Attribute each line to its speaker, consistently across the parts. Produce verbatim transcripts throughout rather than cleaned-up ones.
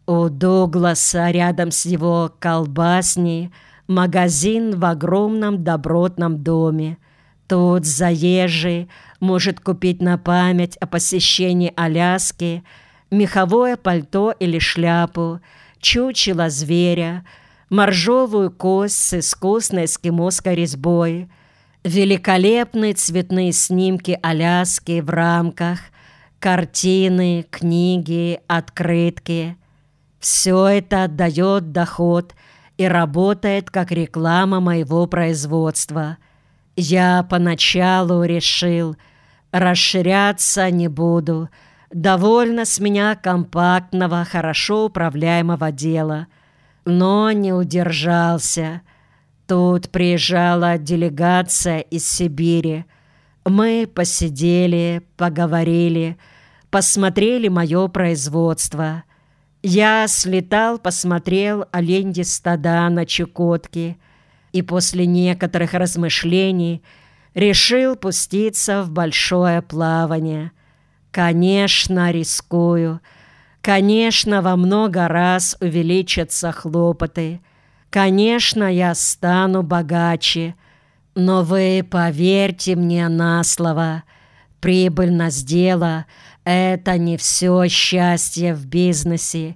Speaker 1: У Дугласа рядом с его колбасней магазин в огромном добротном доме. Тут заезжий может купить на память о посещении Аляски меховое пальто или шляпу, чучело зверя, моржовую кость с искусной эскимосской резьбой, великолепные цветные снимки Аляски в рамках, картины, книги, открытки. Все это дает доход и работает как реклама моего производства. Я поначалу решил, расширяться не буду, довольно с меня компактного, хорошо управляемого дела, но не удержался. Тут приезжала делегация из Сибири. Мы посидели, поговорили, посмотрели мое производство. Я слетал, посмотрел оленьи стада на Чукотке и после некоторых размышлений решил пуститься в большое плавание. Конечно, рискую. Конечно, во много раз увеличатся хлопоты. Конечно, я стану богаче. Но вы поверьте мне на слово, прибыльность дела — это не все счастье в бизнесе.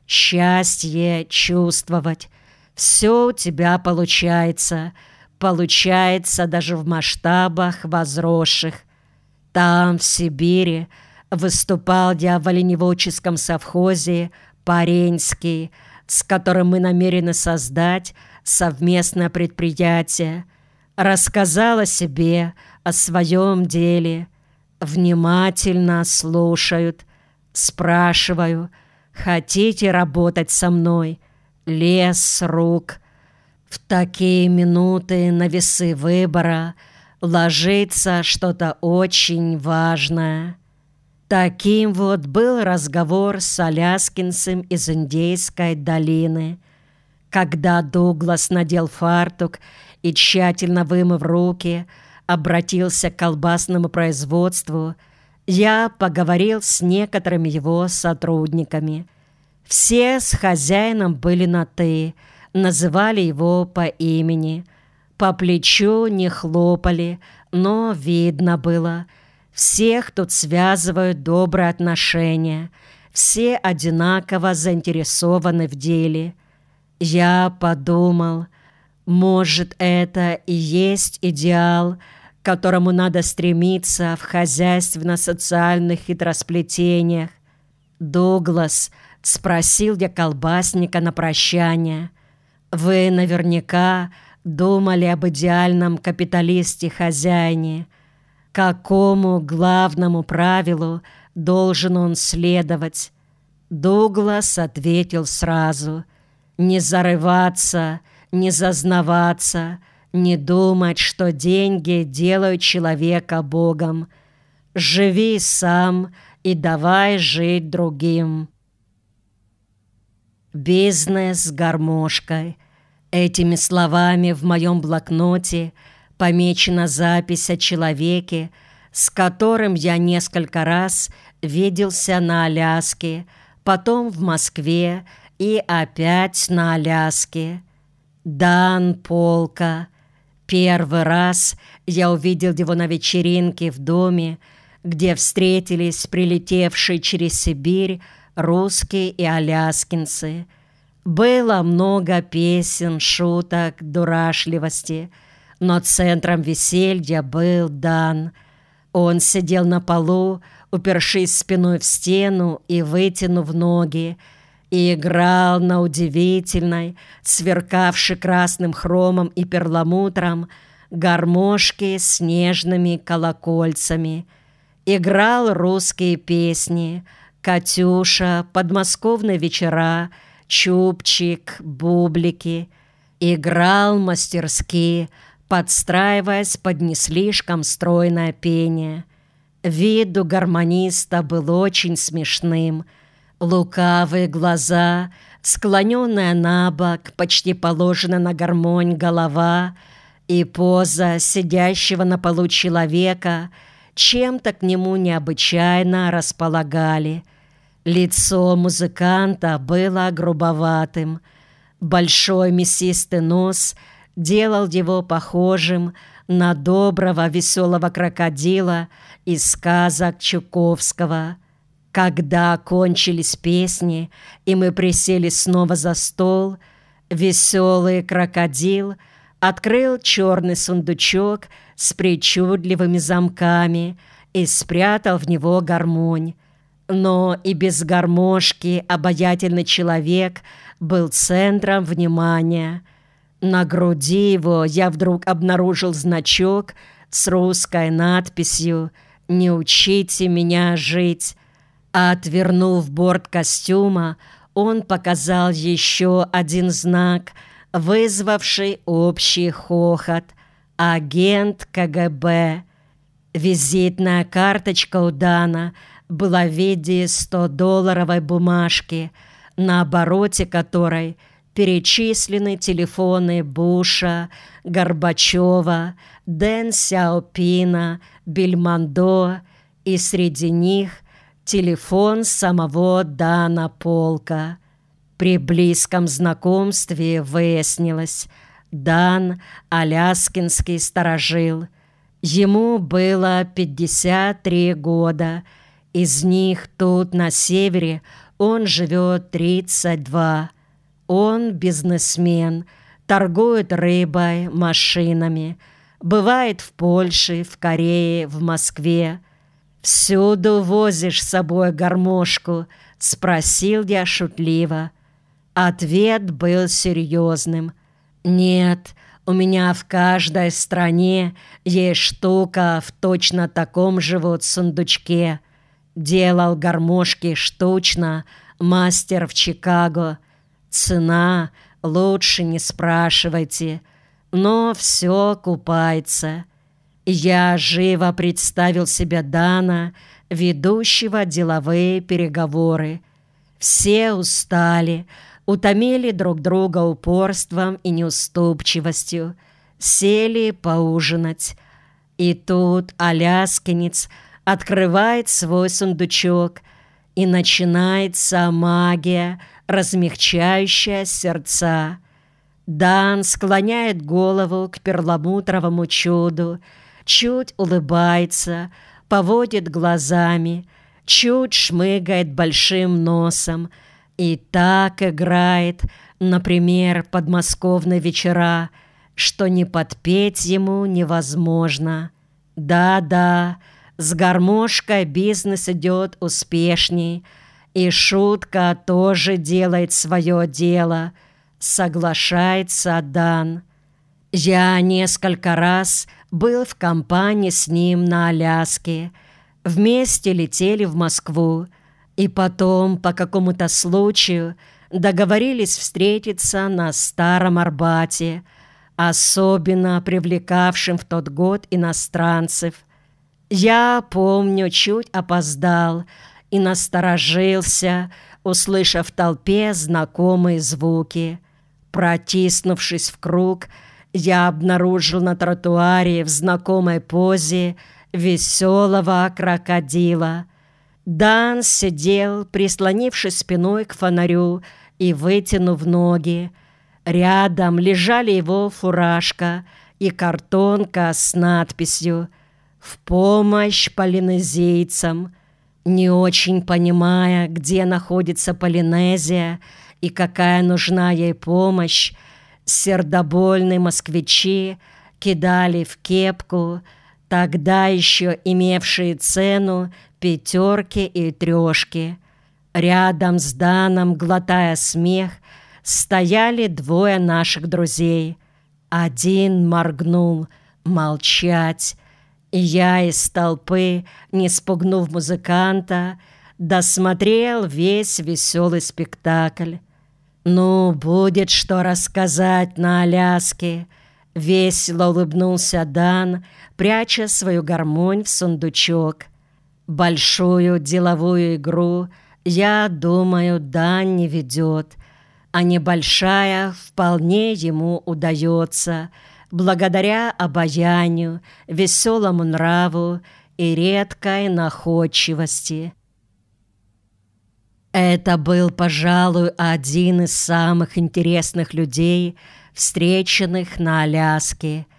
Speaker 1: Счастье чувствовать. Все у тебя получается. Получается даже в масштабах возросших. Там, в Сибири, выступал я в оленеводческом совхозе «Паренский», с которым мы намерены создать совместное предприятие. Рассказал о себе, о своем деле. Внимательно слушают. Спрашиваю: хотите работать со мной? Лес с рук. В такие минуты на весы выбора ложится что-то очень важное. Таким вот был разговор с аляскинцем из Индейской долины. Когда Дуглас надел фартук и, тщательно вымыв руки, обратился к колбасному производству, я поговорил с некоторыми его сотрудниками. Все с хозяином были на «ты», называли его по имени. По плечу не хлопали, но видно было. Всех тут связывают добрые отношения. Все одинаково заинтересованы в деле. Я подумал, может, это и есть идеал, к которому надо стремиться в хозяйственно-социальных хитросплетениях. «Дуглас», — спросил я колбасника на прощание, — «вы наверняка думали об идеальном капиталисте-хозяине. Какому главному правилу должен он следовать?» Дуглас ответил сразу: «Не зарываться, не зазнаваться, не думать, что деньги делают человека Богом. Живи сам и давай жить другим». Бизнес с гармошкой. Этими словами в моем блокноте помечена запись о человеке, с которым я несколько раз виделся на Аляске, потом в Москве и опять на Аляске. Дан Полка. Первый раз я увидел его на вечеринке в доме, где встретились прилетевшие через Сибирь русские и аляскинцы. Было много песен, шуток, дурашливости, но центром веселья был Дан. Он сидел на полу, упершись спиной в стену и вытянув ноги, и играл на удивительной, сверкавшей красным хромом и перламутром, гармошке с нежными колокольцами. Играл русские песни: «Катюша», «Подмосковные вечера», «Чубчик», «Бублики». Играл мастерски, подстраиваясь под не слишком стройное пение. Вид у гармониста был очень смешным. Лукавые глаза, склоненная на бок, почти положена на гармонь голова и поза сидящего на полу человека чем-то к нему необычайно располагали. Лицо музыканта было грубоватым. Большой мясистый нос делал его похожим на доброго веселого крокодила из сказок Чуковского. Когда кончились песни, и мы присели снова за стол, веселый крокодил открыл черный сундучок с причудливыми замками и спрятал в него гармонь. Но и без гармошки обаятельный человек был центром внимания. На груди его я вдруг обнаружил значок с русской надписью «Не учите меня жить». А отвернув борт костюма, он показал еще один знак, вызвавший общий хохот. Агент КГБ. Визитная карточка у Дана была в виде стодолларовой бумажки, на обороте которой перечислены телефоны Буша, Горбачева, Дэн Сяопина, Бельмондо, и среди них телефон самого Дана Полка. При близком знакомстве выяснилось, Дан — аляскинский старожил. Ему было пятьдесят три года, из них тут на севере он живет тридцать два. Он бизнесмен, торгует рыбой, машинами, бывает в Польше, в Корее, в Москве. «Всюду возишь с собой гармошку?» — спросил я шутливо. Ответ был серьезным. «Нет, у меня в каждой стране есть штука в точно таком же вот сундучке. Делал гармошки штучно мастер в Чикаго. Цена лучше не спрашивайте, но все окупается». Я живо представил себе Дана, ведущего деловые переговоры. Все устали, утомили друг друга упорством и неуступчивостью, сели поужинать. И тут аляскинец открывает свой сундучок, и начинается магия, размягчающая сердца. Дан склоняет голову к перламутровому чуду, чуть улыбается, поводит глазами, чуть шмыгает большим носом и так играет, например, подмосковные вечера, что не подпеть ему невозможно. Да-да, с гармошкой бизнес идет успешней, и шутка тоже делает свое дело, соглашается Дан. Я несколько раз был в компании с ним на Аляске. Вместе летели в Москву. И потом, по какому-то случаю, договорились встретиться на Старом Арбате, особенно привлекавшим в тот год иностранцев. Я, помню, чуть опоздал и насторожился, услышав в толпе знакомые звуки. Протиснувшись в круг, я обнаружил на тротуаре в знакомой позе веселого крокодила. Дан сидел, прислонившись спиной к фонарю и вытянув ноги. Рядом лежали его фуражка и картонка с надписью «В помощь полинезийцам». Не очень понимая, где находится Полинезия и какая нужна ей помощь, сердобольные москвичи кидали в кепку, тогда еще имевшие цену, пятерки и трешки. Рядом с Даном, глотая смех, стояли двое наших друзей. Один моргнул «молчать», и я из толпы, не спугнув музыканта, досмотрел весь веселый спектакль. «Ну, будет что рассказать на Аляске», — весело улыбнулся Дан, пряча свою гармонь в сундучок. «Большую деловую игру, я думаю, Дан не ведет, а небольшая вполне ему удается, благодаря обаянию, веселому нраву и редкой находчивости». Это был, пожалуй, один из самых интересных людей, встреченных на Аляске.